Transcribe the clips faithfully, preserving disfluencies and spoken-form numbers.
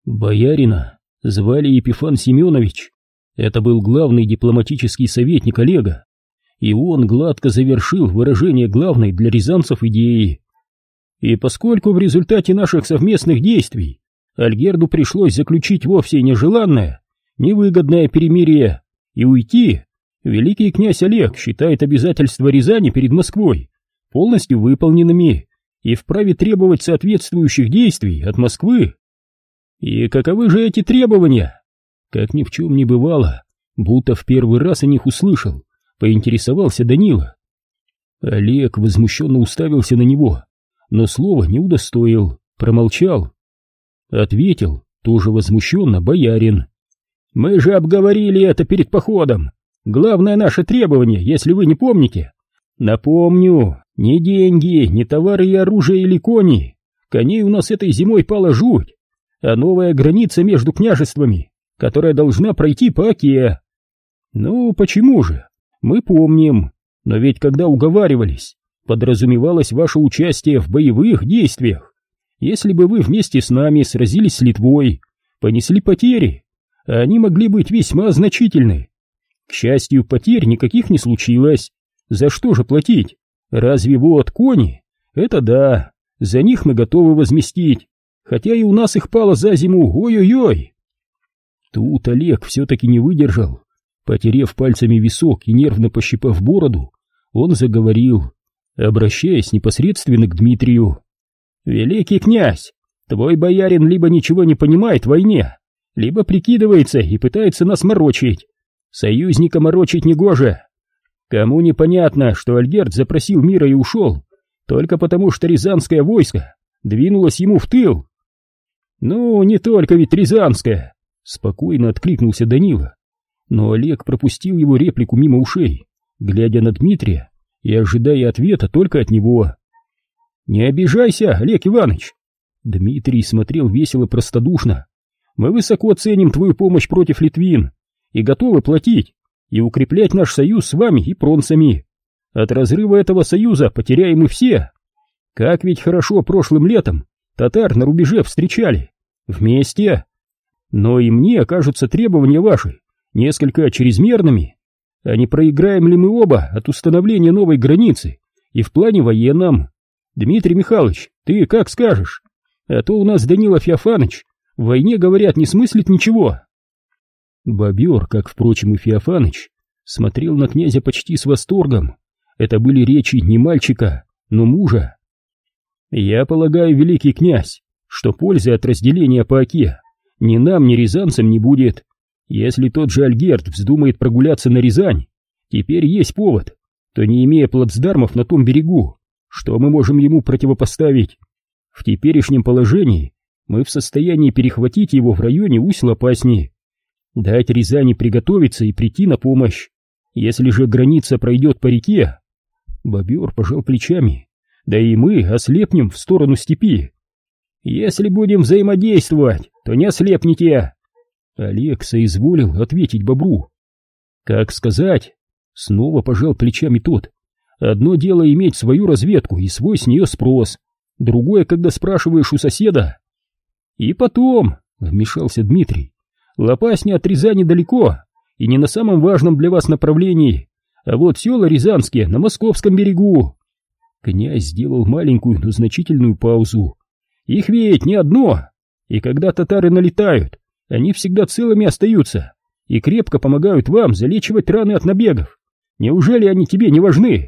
Боярина звали Епифан Семенович. Это был главный дипломатический советник Олега, и он гладко завершил выражение главной для рязанцев идеи. И поскольку в результате наших совместных действий Альгерду пришлось заключить вовсе нежеланное, невыгодное перемирие и уйти, великий князь Олег считает обязательства Рязани перед Москвой полностью выполненными и вправе требовать соответствующих действий от Москвы. И каковы же эти требования? Как ни в чем не бывало, будто в первый раз о них услышал, поинтересовался Данила. Олег возмущенно уставился на него, но слова не удостоил, промолчал. Ответил, тоже возмущенно, боярин. «Мы же обговорили это перед походом. Главное наше требование, если вы не помните. Напомню, ни деньги, ни товары и оружие или кони. Коней у нас этой зимой пала жуть, а новая граница между княжествами, которая должна пройти по Оке. Ну, почему же? Мы помним, но ведь когда уговаривались, подразумевалось ваше участие в боевых действиях. Если бы вы вместе с нами сразились с Литвой, понесли потери, а они могли быть весьма значительны. К счастью, потерь никаких не случилось. За что же платить? Разве вот кони? Это да, за них мы готовы возместить, хотя и у нас их пало за зиму, ой-ой-ой. Тут Олег все-таки не выдержал. Потерев пальцами висок и нервно пощипав бороду, он заговорил, обращаясь непосредственно к Дмитрию. «Великий князь, твой боярин либо ничего не понимает в войне, либо прикидывается и пытается нас морочить. Союзника морочить негоже. Кому непонятно, что Альгерд запросил мира и ушел, только потому что рязанское войско двинулось ему в тыл?» «Ну, не только ведь рязанское», — спокойно откликнулся Данила. Но Олег пропустил его реплику мимо ушей, глядя на Дмитрия и ожидая ответа только от него. «Не обижайся, Олег Иванович!» Дмитрий смотрел весело, простодушно. «Мы высоко ценим твою помощь против литвин и готовы платить и укреплять наш союз с вами и пронцами. От разрыва этого союза потеряем и все. Как ведь хорошо прошлым летом татар на рубеже встречали. Вместе. Но и мне окажутся требования ваши несколько чрезмерными. А не проиграем ли мы оба от установления новой границы и в плане военном? Дмитрий Михайлович, ты как скажешь? А то у нас Данила Феофаныч в войне, говорят, не смыслит ничего». Бобер, как, впрочем, и Феофаныч, смотрел на князя почти с восторгом. Это были речи не мальчика, но мужа. «Я полагаю, великий князь, что пользы от разделения по Оке ни нам, ни рязанцам не будет. Если тот же Альгерд вздумает прогуляться на Рязань, теперь есть повод, то, не имея плацдармов на том берегу, что мы можем ему противопоставить? В теперешнем положении мы в состоянии перехватить его в районе Усть-Лопасни, дать Рязани приготовиться и прийти на помощь. Если же граница пройдет по реке...» Бобер пожал плечами. «Да и мы ослепнем в сторону степи». «Если будем взаимодействовать, то не ослепните!» Олег соизволил ответить бобру. «Как сказать?» Снова пожал плечами тот. «Одно дело иметь свою разведку и свой с нее спрос, другое, когда спрашиваешь у соседа». «И потом», — вмешался Дмитрий, — «Лопасня от Рязани далеко и не на самом важном для вас направлении, а вот села рязанские на московском берегу». Князь сделал маленькую, но значительную паузу. «Их ведь не одно, и когда татары налетают, они всегда целыми остаются и крепко помогают вам залечивать раны от набегов. Неужели они тебе не важны?»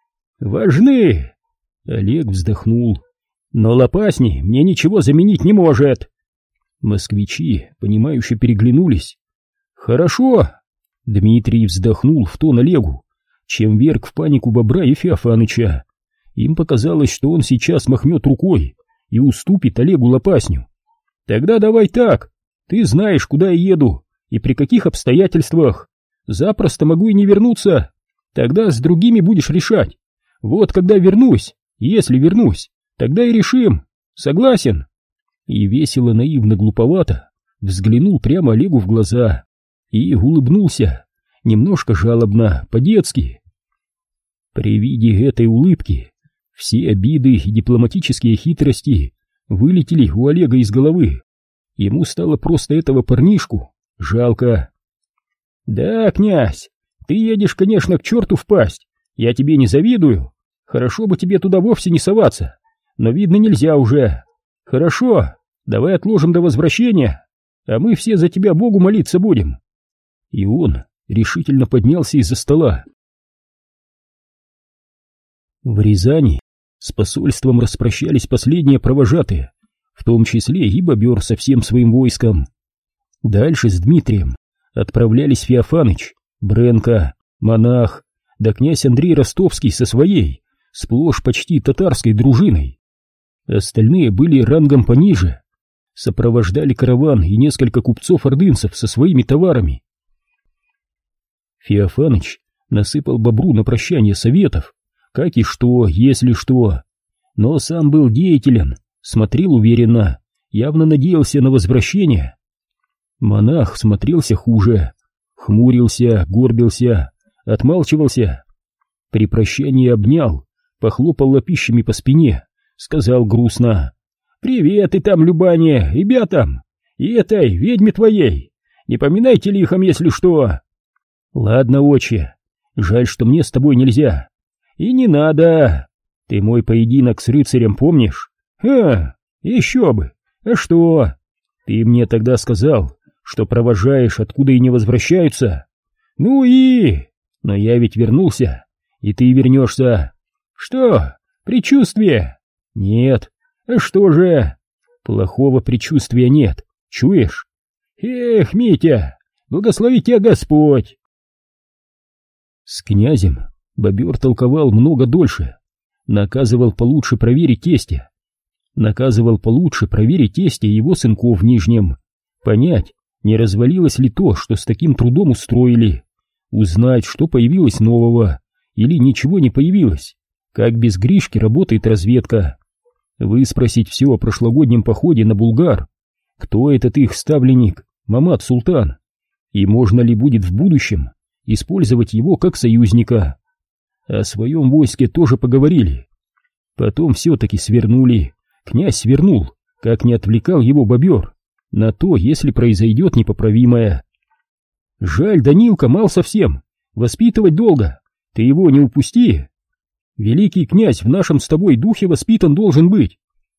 «Важны!» Олег вздохнул. «Но Лопасни мне ничего заменить не может!» Москвичи, понимающе переглянулись. «Хорошо!» Дмитрий вздохнул в тон Олегу, чем вверг в панику бобра и Феофаныча. Им показалось, что он сейчас махнет рукой и уступит Олегу Лопасню. «Тогда давай так. Ты знаешь, куда я еду и при каких обстоятельствах. Запросто могу и не вернуться. Тогда с другими будешь решать. Вот когда вернусь, если вернусь, тогда и решим. Согласен?» И весело, наивно, глуповато взглянул прямо Олегу в глаза и улыбнулся, немножко жалобно, по-детски. При виде этой улыбки все обиды и дипломатические хитрости вылетели у Олега из головы. Ему стало просто этого парнишку жалко. «Да, князь, ты едешь, конечно, к черту в пасть, я тебе не завидую. Хорошо бы тебе туда вовсе не соваться, но, видно, нельзя уже. Хорошо, давай отложим до возвращения, а мы все за тебя Богу молиться будем». И он решительно поднялся из-за стола. В Рязани с посольством распрощались последние провожатые, в том числе и бобер со всем своим войском. Дальше с Дмитрием отправлялись Феофаныч, Бренко, монах, да князь Андрей Ростовский со своей, сплошь почти татарской дружиной. Остальные были рангом пониже, сопровождали караван и несколько купцов-ордынцев со своими товарами. Феофаныч насыпал бобру на прощание советов, как и что, если что, но сам был деятелен, смотрел уверенно, явно надеялся на возвращение. Монах смотрелся хуже, хмурился, горбился, отмалчивался. При прощании обнял, похлопал лапищами по спине, сказал грустно: «Привет и там, Любане, ребятам, и этой ведьме твоей, не поминайте лихом, если что». «Ладно, отче, жаль, что мне с тобой нельзя». «И не надо, ты мой поединок с рыцарем помнишь?» «А, еще бы, а что? Ты мне тогда сказал, что провожаешь, откуда и не возвращаются. Ну и... Но я ведь вернулся, и ты вернешься. Что, предчувствие? Нет. А что же? Плохого предчувствия нет, чуешь? Эх, Митя, благослови тебя Господь!» С князем бобер толковал много дольше, наказывал получше проверить тестя. Наказывал получше проверить тестя и его сынков в Нижнем, понять, не развалилось ли то, что с таким трудом устроили, узнать, что появилось нового, или ничего не появилось, как без Гришки работает разведка, выспросить все о прошлогоднем походе на Булгар, кто этот их ставленник, Мамат-Султан, и можно ли будет в будущем использовать его как союзника. О своем войске тоже поговорили. Потом все-таки свернули, князь свернул, как не отвлекал его бобер, на то, если произойдет непоправимое. Жаль, Данилка мал совсем, воспитывать долго, ты его не упусти. Великий князь в нашем с тобой духе воспитан должен быть.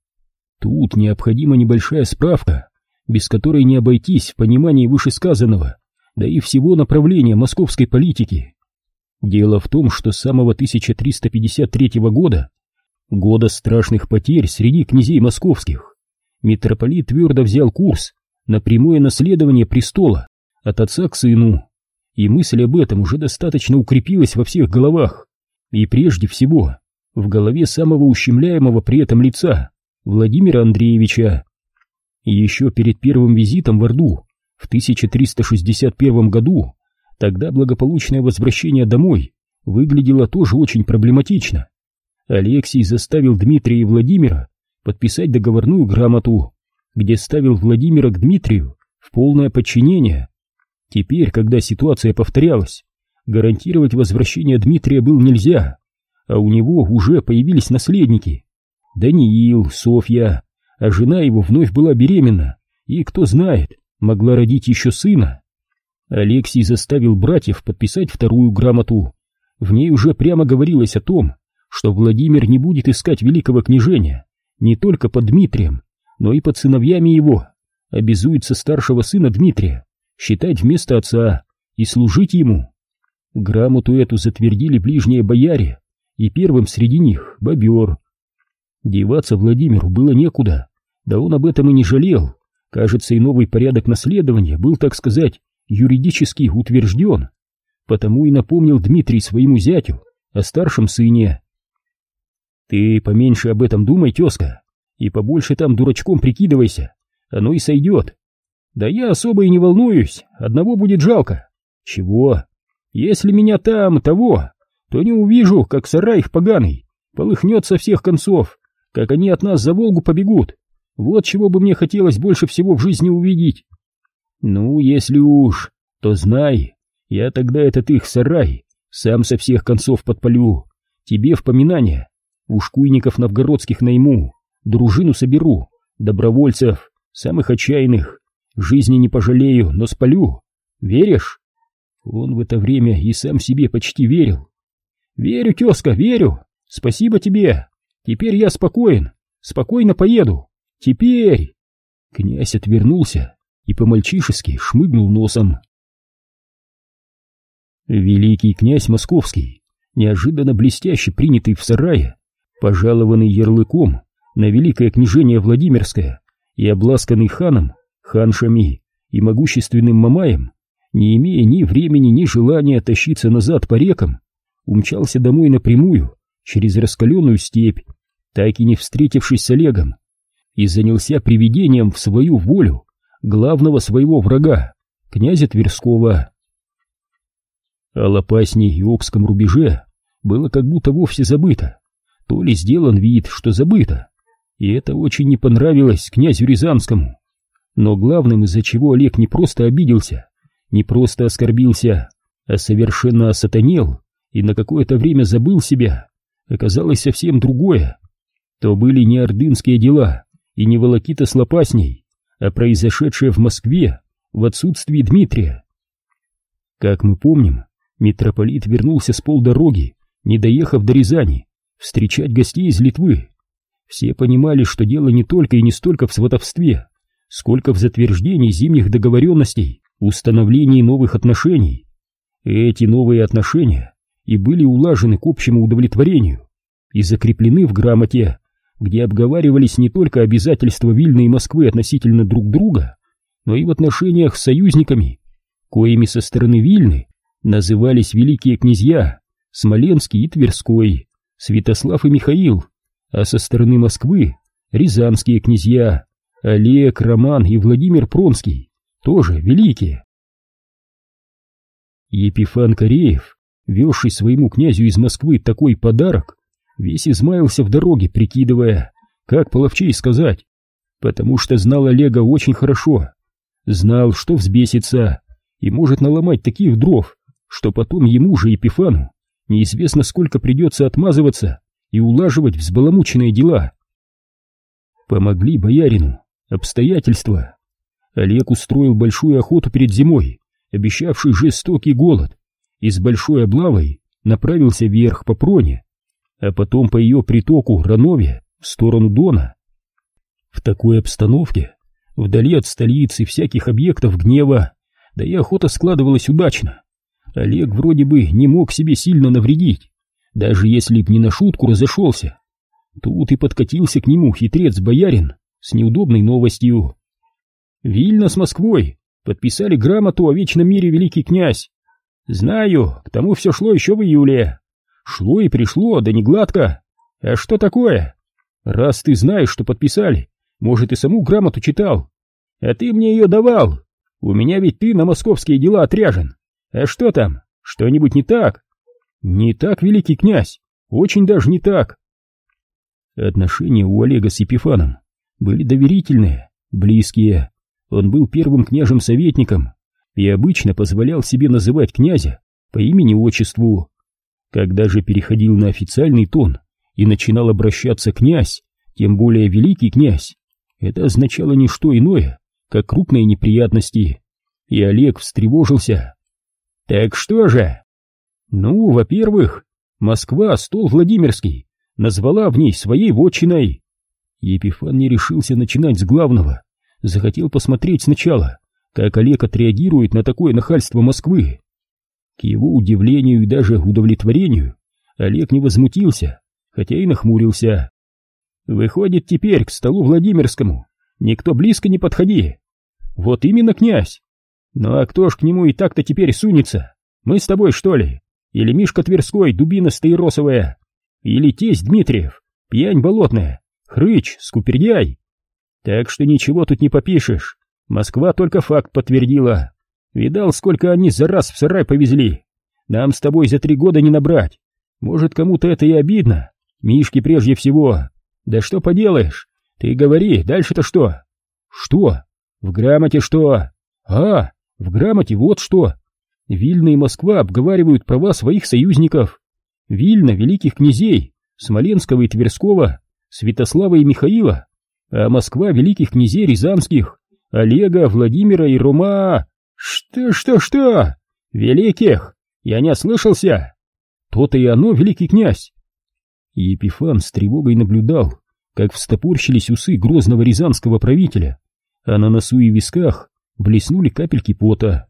Тут необходима небольшая справка, без которой не обойтись в понимании вышесказанного, да и всего направления московской политики. Дело в том, что с самого тысяча триста пятьдесят третьего года, года страшных потерь среди князей московских, митрополит твердо взял курс на прямое наследование престола от отца к сыну, и мысль об этом уже достаточно укрепилась во всех головах, и прежде всего в голове самого ущемляемого при этом лица, Владимира Андреевича. И еще перед первым визитом в Орду в тысяча триста шестьдесят первом году, тогда благополучное возвращение домой выглядело тоже очень проблематично. Алексий заставил Дмитрия и Владимира подписать договорную грамоту, где ставил Владимира к Дмитрию в полное подчинение. Теперь, когда ситуация повторялась, гарантировать возвращение Дмитрия было нельзя, а у него уже появились наследники: Даниил, Софья, а жена его вновь была беременна, и, кто знает, могла родить еще сына. Алексий заставил братьев подписать вторую грамоту. В ней уже прямо говорилось о том, что Владимир не будет искать великого княжения не только под Дмитрием, но и под сыновьями его, обязуется старшего сына Дмитрия считать вместо отца и служить ему. Грамоту эту затвердили ближние бояре, и первым среди них бобер. Деваться Владимиру было некуда, да он об этом и не жалел. Кажется, и новый порядок наследования был, так сказать, юридически утвержден, потому и напомнил Дмитрий своему зятю о старшем сыне. «Ты поменьше об этом думай, тезка, и побольше там дурачком прикидывайся, оно и сойдет». «Да я особо и не волнуюсь, одного будет жалко». «Чего? Если меня там того, то не увижу, как сарай их поганый полыхнет со всех концов, как они от нас за Волгу побегут. Вот чего бы мне хотелось больше всего в жизни увидеть». «Ну, если уж, то знай, я тогда этот их сарай сам со всех концов подпалю, тебе в поминание ушкуйников новгородских найму, дружину соберу, добровольцев, самых отчаянных. Жизни не пожалею, но спалю. Веришь? Он в это время и сам себе почти верил. Верю, тезка, верю. Спасибо тебе. Теперь я спокоен. Спокойно поеду. Теперь. Князь отвернулся и по-мальчишески шмыгнул носом. Великий князь Московский, неожиданно блестяще принятый в сарае, пожалованный ярлыком на великое княжение Владимирское и обласканный ханом, ханшами и могущественным Мамаем, не имея ни времени, ни желания тащиться назад по рекам, умчался домой напрямую через раскаленную степь, так и не встретившись с Олегом, и занялся приведением в свою волю главного своего врага, князя Тверского. О Лопасне и Окском рубеже было как будто вовсе забыто, то ли сделан вид, что забыто, и это очень не понравилось князю Рязанскому. Но главным, из-за чего Олег не просто обиделся, не просто оскорбился, а совершенно осатанел и на какое-то время забыл себя, оказалось совсем другое. То были не ордынские дела и не волокита с Лопасней, а произошедшее в Москве в отсутствии Дмитрия. Как мы помним, митрополит вернулся с полдороги, не доехав до Рязани, встречать гостей из Литвы. Все понимали, что дело не только и не столько в сватовстве, сколько в затверждении зимних договоренностей, установлении новых отношений. Эти новые отношения и были улажены к общему удовлетворению и закреплены в грамоте, где обговаривались не только обязательства Вильны и Москвы относительно друг друга, но и в отношениях с союзниками, коими со стороны Вильны назывались великие князья Смоленский и Тверской, Святослав и Михаил, а со стороны Москвы рязанские князья Олег, Роман и Владимир Пронский, тоже великие. Епифан Кореев, везший своему князю из Москвы такой подарок, весь измаялся в дороге, прикидывая, как половчей сказать, потому что знал Олега очень хорошо, знал, что взбесится и может наломать таких дров, что потом ему же, Епифану, неизвестно сколько придется отмазываться и улаживать взбаламученные дела. Помогли боярину обстоятельства. Олег устроил большую охоту перед зимой, обещавший жестокий голод, и с большой облавой направился вверх по Проне, а потом по ее притоку Ранове в сторону Дона. В такой обстановке, вдали от столицы всяких объектов гнева, да и охота складывалась удачно, Олег вроде бы не мог себе сильно навредить, даже если б не на шутку разошелся. Тут и подкатился к нему хитрец-боярин с неудобной новостью. Вильна с Москвой подписали грамоту о вечном мире, великий князь. Знаю, к тому все шло еще в июле. Шло и пришло, да не гладко. А что такое? Раз ты знаешь, что подписали, может, и саму грамоту читал. А ты мне ее давал. У меня ведь ты на московские дела отряжен. А что там? Что-нибудь не так? Не так, великий князь. Очень даже не так. Отношения у Олега с Епифаном были доверительные, близкие. Он был первым княжем-советником и обычно позволял себе называть князя по имени-отчеству. Когда же переходил на официальный тон и начинал обращаться князь, тем более великий князь, это означало не что иное, как крупные неприятности, и Олег встревожился. Так что же? Ну, во-первых, Москва стол Владимирский назвала в ней своей вотчиной. Епифан не решился начинать с главного, захотел посмотреть сначала, как Олег отреагирует на такое нахальство Москвы. К его удивлению и даже удовлетворению Олег не возмутился, хотя и нахмурился. Выходит, теперь к столу Владимирскому никто близко не подходи. Вот именно, князь. Ну а кто ж к нему и так-то теперь сунется? Мы с тобой, что ли? Или Мишка Тверской, дубина стаиросовая? Или тесть Дмитриев, пьянь болотная, хрыч, скупердяй? Так что ничего тут не попишешь. Москва только факт подтвердила. Видал, сколько они за раз в сарай повезли? Нам с тобой за три года не набрать. Может, кому-то это и обидно. Мишке прежде всего. Да что поделаешь? Ты говори, дальше-то что? Что? В грамоте что? А, в грамоте вот что. Вильна и Москва обговаривают права своих союзников. Вильна великих князей, Смоленского и Тверского, Святослава и Михаила, а Москва великих князей рязанских, Олега, Владимира и Рома... Что, что, что? Великих? Я не ослышался? То-то и оно, великий князь. И Епифан с тревогой наблюдал, как встопорщились усы грозного рязанского правителя, а на носу и висках блеснули капельки пота.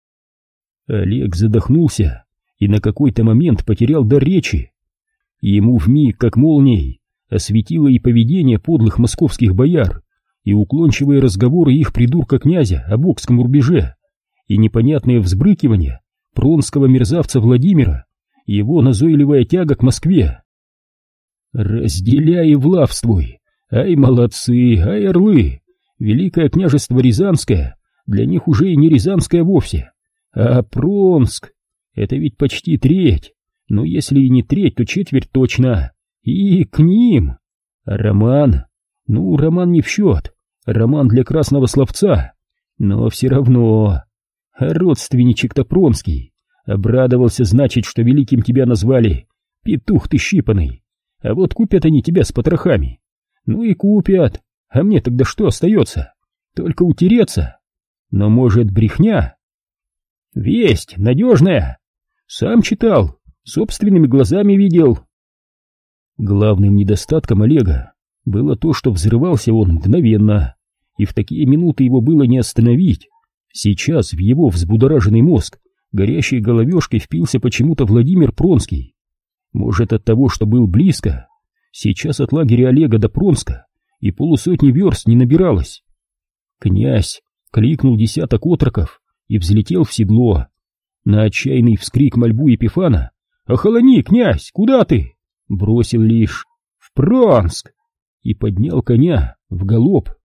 Олег задохнулся и на какой-то момент потерял дар речи. Ему вмиг, как молнией, осветило и поведение подлых московских бояр, и уклончивые разговоры их придурка-князя об Окском рубеже, и непонятные взбрыкивания пронского мерзавца Владимира, и его назойливая тяга к Москве. «Разделяй и влавствуй! Ай, молодцы, ай, орлы! Великое княжество Рязанское для них уже и не Рязанское вовсе, а Пронск! Это ведь почти треть, но если и не треть, то четверть точно, и к ним! А Роман? Ну, Роман не в счет, Роман для красного словца, но все равно... А родственничек-то Пронский обрадовался, значит, что великим тебя назвали, петух ты щипаный. А вот купят они тебя с потрохами. Ну и купят, а мне тогда что остается? Только утереться. Но может брехня? Весть надежная. Сам читал, собственными глазами видел. Главным недостатком Олега было то, что взрывался он мгновенно, и в такие минуты его было не остановить. Сейчас в его взбудораженный мозг горящей головешкой впился почему-то Владимир Пронский. Может, от того, что был близко. Сейчас от лагеря Олега до Пронска и полусотни верст не набиралось. Князь кликнул десяток отроков и взлетел в седло. На отчаянный вскрик мольбу Епифана «Охолони, князь, куда ты?» бросил лишь «В Пронск!» и поднял коня в галоп.